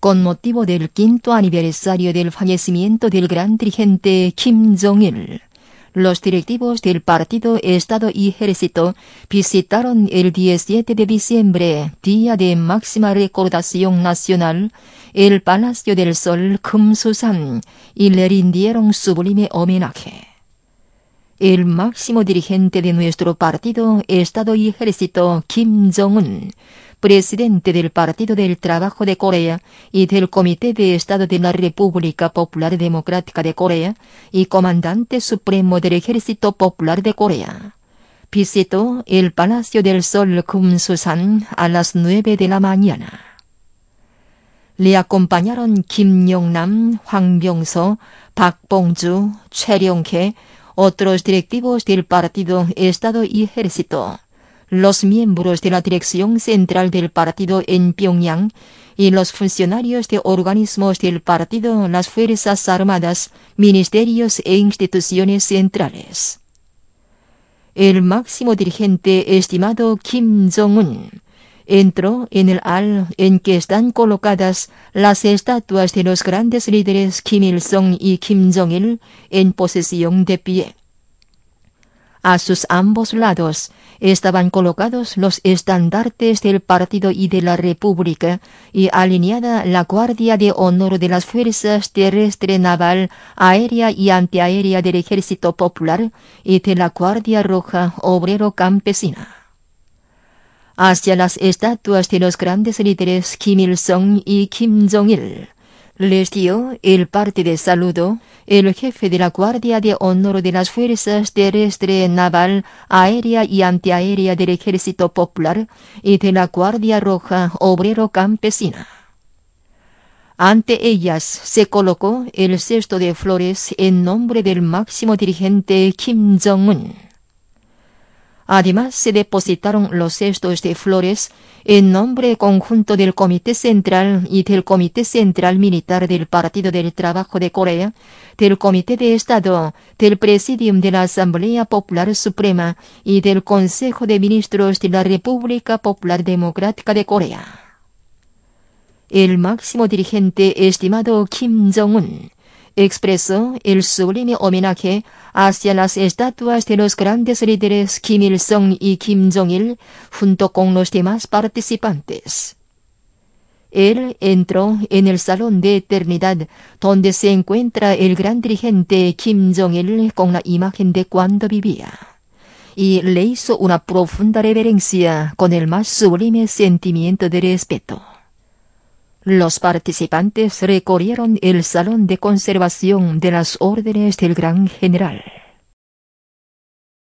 con motivo del 5º aniversario del fallecimiento del gran dirigente Kim Jong-il. Los directivos del Partido Estado y Ejército visitaron el 17 de diciembre, día de máxima recordación nacional, el Palacio del Sol Kumsusan y le rindieron sublime homenaje. El máximo dirigente de nuestro Partido Estado y Ejército, Kim Jong-un, presidente del Partido del Trabajo de Corea y del Comité de Estado de la República Popular Democrática de Corea y comandante supremo del Ejército Popular de Corea, visitó el Palacio del Sol Kumsusan a las 9 de la mañana. Le acompañaron Kim Yong-nam, Hwang Byung-so, Park Bong-ju, Choi Ryong-hae, otros directivos del Partido Estado y Ejército, los miembros de la Dirección Central del Partido en Pyongyang y los funcionarios de organismos del partido, las Fuerzas Armadas, ministerios e instituciones centrales. El máximo dirigente estimado Kim Jong-un entró en el hall en que están colocadas las estatuas de los grandes líderes Kim Il-sung y Kim Jong-il en posición de pie. A sus ambos lados estaban colocados los estandartes del partido y de la República y alineada la Guardia de Honor de las Fuerzas Terrestre, Naval, Aérea y Antiaérea del Ejército Popular y de la Guardia Roja Obrero Campesina. Hacia las estatuas de los grandes líderes Kim Il-sung y Kim Jong-il les dio el parte de saludo el jefe de la Guardia de Honor de las Fuerzas Terrestre, Naval, Aérea y Antiaérea del Ejército Popular y de la Guardia Roja Obrero Campesina. Ante ellas se colocó el cesto de flores en nombre del máximo dirigente Kim Jong-un. Además, se depositaron los cestos de flores en nombre conjunto del Comité Central y del Comité Central Militar del Partido del Trabajo de Corea, del Comité de Estado, del Presidium de la Asamblea Popular Suprema y del Consejo de Ministros de la República Popular Democrática de Corea. El máximo dirigente estimado Kim Jong-un expresó el sublime homenaje hacia las estatuas de los grandes líderes Kim Il-sung y Kim Jong-il junto con los demás participantes. Él entró en el Salón de Eternidad, donde se encuentra el gran dirigente Kim Jong-il con la imagen de cuando vivía, y le hizo una profunda reverencia con el más sublime sentimiento de respeto. Los participantes recorrieron el salón de conservación de las órdenes del gran general.